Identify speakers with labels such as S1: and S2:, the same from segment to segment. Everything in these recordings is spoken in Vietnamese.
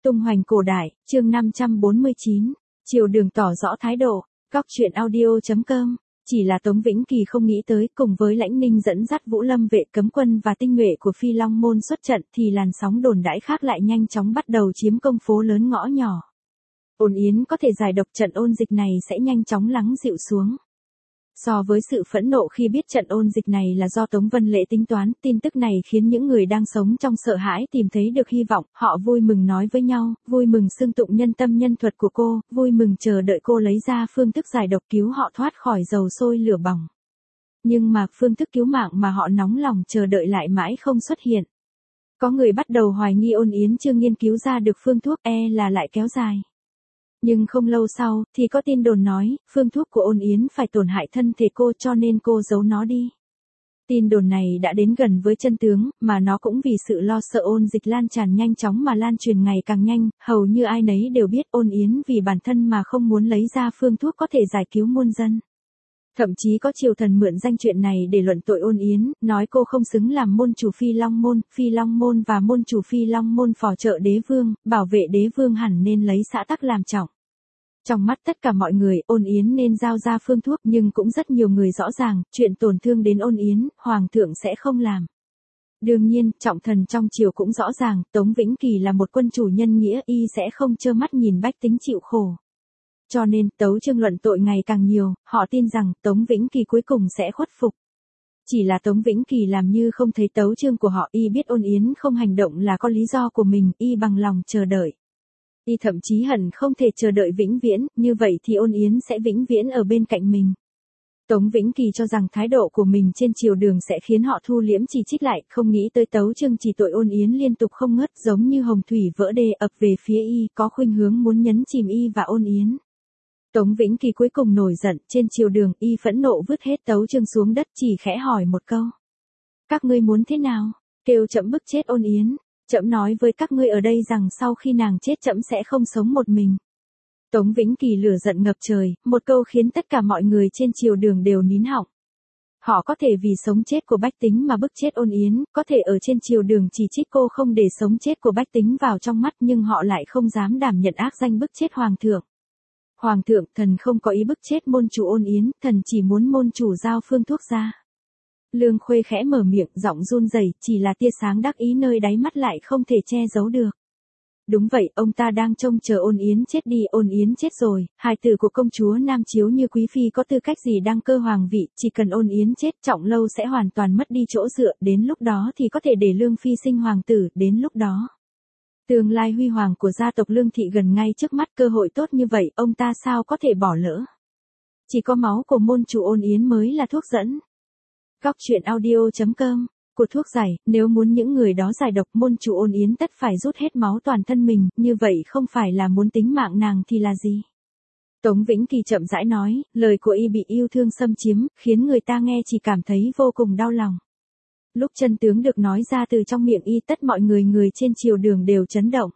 S1: Tung hoành cổ đại, chương 549, Triều Đường tỏ rõ thái độ, Góc truyện audio.com. Chỉ là Tống Vĩnh Kỳ không nghĩ tới, cùng với Lãnh Ninh dẫn dắt Vũ Lâm vệ cấm quân và tinh nhuệ của Phi Long môn xuất trận thì làn sóng đồn đãi khác lại nhanh chóng bắt đầu chiếm công phố lớn ngõ nhỏ. Ôn Yến có thể giải độc trận ôn dịch này sẽ nhanh chóng lắng dịu xuống. So với sự phẫn nộ khi biết trận ôn dịch này là do Tống Vân Lệ tính toán, tin tức này khiến những người đang sống trong sợ hãi tìm thấy được hy vọng, họ vui mừng nói với nhau, vui mừng xưng tụng nhân tâm nhân thuật của cô, vui mừng chờ đợi cô lấy ra phương thức giải độc cứu họ thoát khỏi dầu sôi lửa bỏng. Nhưng mà phương thức cứu mạng mà họ nóng lòng chờ đợi lại mãi không xuất hiện. Có người bắt đầu hoài nghi Ôn Yến chưa nghiên cứu ra được phương thuốc, là lại kéo dài. Nhưng không lâu sau, thì có tin đồn nói, phương thuốc của Ôn Yến phải tổn hại thân thể cô cho nên cô giấu nó đi. Tin đồn này đã đến gần với chân tướng, mà nó cũng vì sự lo sợ ôn dịch lan tràn nhanh chóng mà lan truyền ngày càng nhanh, hầu như ai nấy đều biết Ôn Yến vì bản thân mà không muốn lấy ra phương thuốc có thể giải cứu muôn dân. Thậm chí có triều thần mượn danh chuyện này để luận tội Ôn Yến, nói cô không xứng làm môn chủ Phi Long môn và môn chủ Phi Long môn phò trợ đế vương, bảo vệ đế vương hẳn nên lấy xã tắc làm trọng. Trong mắt tất cả mọi người, Ôn Yến nên giao ra phương thuốc, nhưng cũng rất nhiều người rõ ràng, chuyện tổn thương đến Ôn Yến, Hoàng thượng sẽ không làm. Đương nhiên, trọng thần trong triều cũng rõ ràng, Tống Vĩnh Kỳ là một quân chủ nhân nghĩa, y sẽ không trơ mắt nhìn bách tính chịu khổ. Cho nên, tấu chương luận tội ngày càng nhiều, họ tin rằng Tống Vĩnh Kỳ cuối cùng sẽ khuất phục. Chỉ là Tống Vĩnh Kỳ làm như không thấy tấu chương của họ, y biết Ôn Yến không hành động là có lý do của mình, y bằng lòng chờ đợi. Y thậm chí hẳn không thể chờ đợi vĩnh viễn, như vậy thì Ôn Yến sẽ vĩnh viễn ở bên cạnh mình. Tống Vĩnh Kỳ cho rằng thái độ của mình trên triều đường sẽ khiến họ thu liễm chỉ trích lại, không nghĩ tới tấu chương chỉ tội Ôn Yến liên tục không ngớt, giống như hồng thủy vỡ đê ập về phía y, có khuynh hướng muốn nhấn chìm y và Ôn Yến. Tống Vĩnh Kỳ cuối cùng nổi giận, trên triều đường y phẫn nộ vứt hết tấu chương xuống đất, chỉ khẽ hỏi một câu. Các ngươi muốn thế nào? Kêu trẫm bức chết Ôn Yến. Trẫm nói với các ngươi ở đây rằng sau khi nàng chết trẫm sẽ không sống một mình. Tống Vĩnh Kỳ lửa giận ngập trời, một câu khiến tất cả mọi người trên triều đường đều nín họng. Họ có thể vì sống chết của bách tính mà bức chết Ôn Yến, có thể ở trên triều đường chỉ trích cô không để sống chết của bách tính vào trong mắt, nhưng họ lại không dám đảm nhận ác danh bức chết Hoàng thượng. Hoàng thượng, thần không có ý bức chết môn chủ Ôn Yến, thần chỉ muốn môn chủ giao phương thuốc ra. Lương Khuê khẽ mở miệng, giọng run rẩy, chỉ là tia sáng đắc ý nơi đáy mắt lại không thể che giấu được. Đúng vậy, ông ta đang trông chờ Ôn Yến chết đi, Ôn Yến chết rồi, hài tử của công chúa Nam Chiếu như quý phi có tư cách gì đăng cơ hoàng vị, chỉ cần Ôn Yến chết, Trọng Lâu sẽ hoàn toàn mất đi chỗ dựa, đến lúc đó thì có thể để Lương phi sinh hoàng tử, đến lúc đó. Tương lai huy hoàng của gia tộc Lương thị gần ngay trước mắt, cơ hội tốt như vậy, ông ta sao có thể bỏ lỡ. Chỉ có máu của môn chủ Ôn Yến mới là thuốc dẫn. Góc truyện audio.com. Của thuốc giải, nếu muốn những người đó giải độc, môn chủ Ôn Yến tất phải rút hết máu toàn thân mình, như vậy không phải là muốn tính mạng nàng thì là gì? Tống Vĩnh Kỳ chậm rãi nói, lời của y bị yêu thương xâm chiếm, khiến người ta nghe chỉ cảm thấy vô cùng đau lòng. Lúc chân tướng được nói ra từ trong miệng y, tất mọi người trên triều đường đều chấn động.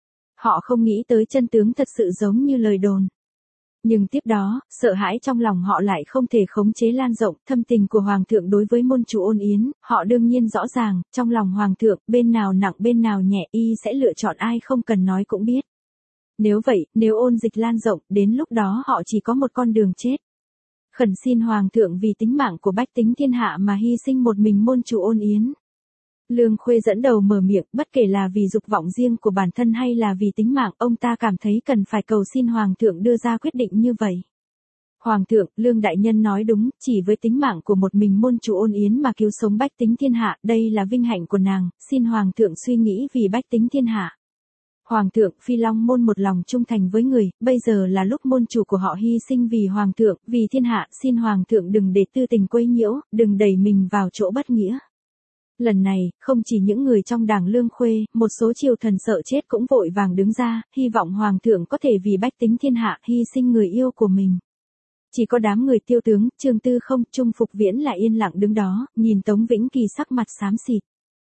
S1: Họ không nghĩ tới chân tướng thật sự giống như lời đồn. Nhưng tiếp đó, sợ hãi trong lòng họ lại không thể khống chế lan rộng, thâm tình của Hoàng thượng đối với môn chủ Ôn Yến, họ đương nhiên rõ ràng, trong lòng Hoàng thượng, bên nào nặng bên nào nhẹ, y sẽ lựa chọn ai không cần nói cũng biết. Nếu vậy, nếu ôn dịch lan rộng, đến lúc đó họ chỉ có một con đường chết. Khẩn xin Hoàng thượng vì tính mạng của bách tính thiên hạ mà hy sinh một mình môn chủ Ôn Yến. Lương Khuê dẫn đầu mở miệng, bất kể là vì dục vọng riêng của bản thân hay là vì tính mạng, ông ta cảm thấy cần phải cầu xin Hoàng thượng đưa ra quyết định như vậy. Hoàng thượng, Lương đại nhân nói đúng, chỉ với tính mạng của một mình môn chủ Ôn Yến mà cứu sống bách tính thiên hạ, đây là vinh hạnh của nàng, xin Hoàng thượng suy nghĩ vì bách tính thiên hạ. Hoàng thượng, Phi Long môn một lòng trung thành với người, bây giờ là lúc môn chủ của họ hy sinh vì Hoàng thượng, vì thiên hạ, xin Hoàng thượng đừng để tư tình quấy nhiễu, đừng đẩy mình vào chỗ bất nghĩa. Lần này, không chỉ những người trong đảng Lương Khuê, một số triều thần sợ chết cũng vội vàng đứng ra, hy vọng Hoàng thượng có thể vì bách tính thiên hạ, hy sinh người yêu của mình. Chỉ có đám người Tiêu tướng, Trương Tư Không, Trung Phục Viễn là yên lặng đứng đó, nhìn Tống Vĩnh Kỳ sắc mặt xám xịt.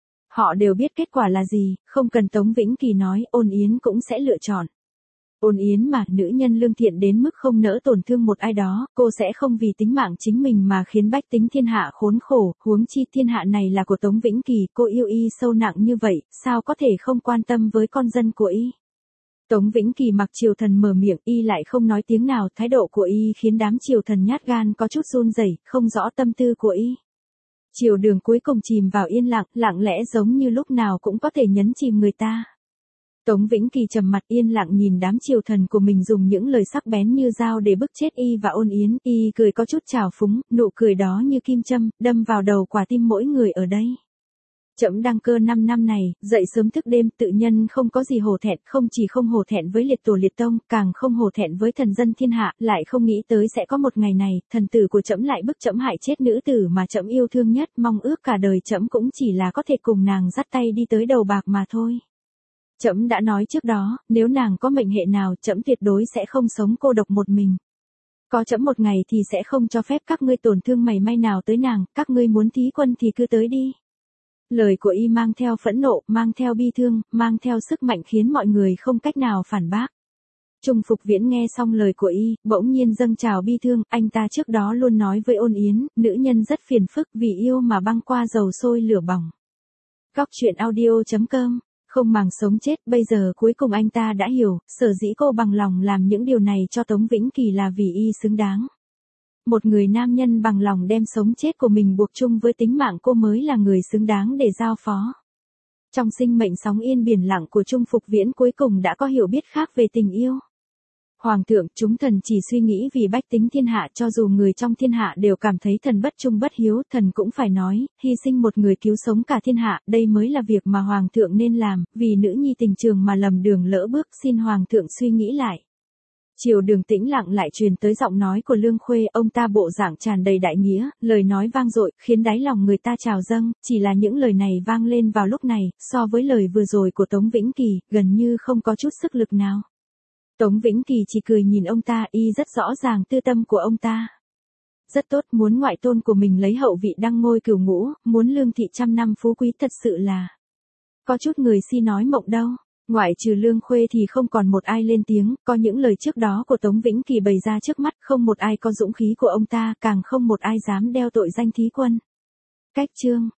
S1: Họ đều biết kết quả là gì, không cần Tống Vĩnh Kỳ nói, Ôn Yến cũng sẽ lựa chọn. Ôn Yến mà, nữ nhân lương thiện đến mức không nỡ tổn thương một ai đó, cô sẽ không vì tính mạng chính mình mà khiến bách tính thiên hạ khốn khổ, huống chi thiên hạ này là của Tống Vĩnh Kỳ, cô yêu y sâu nặng như vậy, sao có thể không quan tâm với con dân của y. Tống Vĩnh Kỳ mặc Triều Thần mở miệng, y lại không nói tiếng nào, thái độ của y khiến đám Triều Thần nhát gan có chút run rẩy, không rõ tâm tư của y. Triều Đường cuối cùng chìm vào yên lặng, lặng lẽ giống như lúc nào cũng có thể nhấn chìm người ta. Tống Vĩnh Kỳ trầm mặt yên lặng nhìn đám Triều Thần của mình dùng những lời sắc bén như dao để bức chết y và Ôn Yến, y cười có chút trào phúng, nụ cười đó như kim châm, đâm vào đầu quả tim mỗi người ở đây. Trẫm đăng cơ 5 năm này, dậy sớm thức đêm, tự nhân không có gì hổ thẹn, không chỉ không hổ thẹn với liệt tổ liệt tông, càng không hổ thẹn với thần dân thiên hạ, lại không nghĩ tới sẽ có một ngày này, thần tử của trẫm lại bức trẫm hại chết nữ tử mà trẫm yêu thương nhất, mong ước cả đời trẫm cũng chỉ là có thể cùng nàng dắt tay đi tới đầu bạc mà thôi. Trẫm đã nói trước đó, nếu nàng có mệnh hệ nào, trẫm tuyệt đối sẽ không sống cô độc một mình. Có trẫm một ngày thì sẽ không cho phép các ngươi tổn thương mảy may nào tới nàng, các ngươi muốn thí quân thì cứ tới đi. Lời của y mang theo phẫn nộ, mang theo bi thương, mang theo sức mạnh khiến mọi người không cách nào phản bác. Trung Phục Viễn nghe xong lời của y, bỗng nhiên dâng trào bi thương, anh ta trước đó luôn nói với Ôn Yến, nữ nhân rất phiền phức vì yêu mà băng qua dầu sôi lửa bỏng. Góc truyện audio.com, không màng sống chết, bây giờ cuối cùng anh ta đã hiểu, sở dĩ cô bằng lòng làm những điều này cho Tống Vĩnh Kỳ là vì y xứng đáng. Một người nam nhân bằng lòng đem sống chết của mình buộc chung với tính mạng cô mới là người xứng đáng để giao phó. Trong sinh mệnh sóng yên biển lặng của Trung Phục Viễn cuối cùng đã có hiểu biết khác về tình yêu. Hoàng thượng, chúng thần chỉ suy nghĩ vì bách tính thiên hạ, cho dù người trong thiên hạ đều cảm thấy thần bất trung bất hiếu, thần cũng phải nói, hy sinh một người cứu sống cả thiên hạ, đây mới là việc mà Hoàng thượng nên làm, vì nữ nhi tình trường mà lầm đường lỡ bước, xin Hoàng thượng suy nghĩ lại. Triều Đường tĩnh lặng lại truyền tới giọng nói của Lương Khuê, ông ta bộ dạng tràn đầy đại nghĩa, lời nói vang dội, khiến đáy lòng người ta trào dâng, chỉ là những lời này vang lên vào lúc này, so với lời vừa rồi của Tống Vĩnh Kỳ, gần như không có chút sức lực nào. Tống Vĩnh Kỳ chỉ cười nhìn ông ta, y rất rõ ràng tư tâm của ông ta. Rất tốt, muốn ngoại tôn của mình lấy hậu vị đăng ngôi cửu ngũ, muốn lương thị trăm năm phú quý, thật sự là có chút người si nói mộng đâu. Ngoại trừ Lương Khuê thì không còn một ai lên tiếng, có những lời trước đó của Tống Vĩnh Kỳ bày ra trước mắt, không một ai có dũng khí của ông ta, càng không một ai dám đeo tội danh thí quân. Cách chương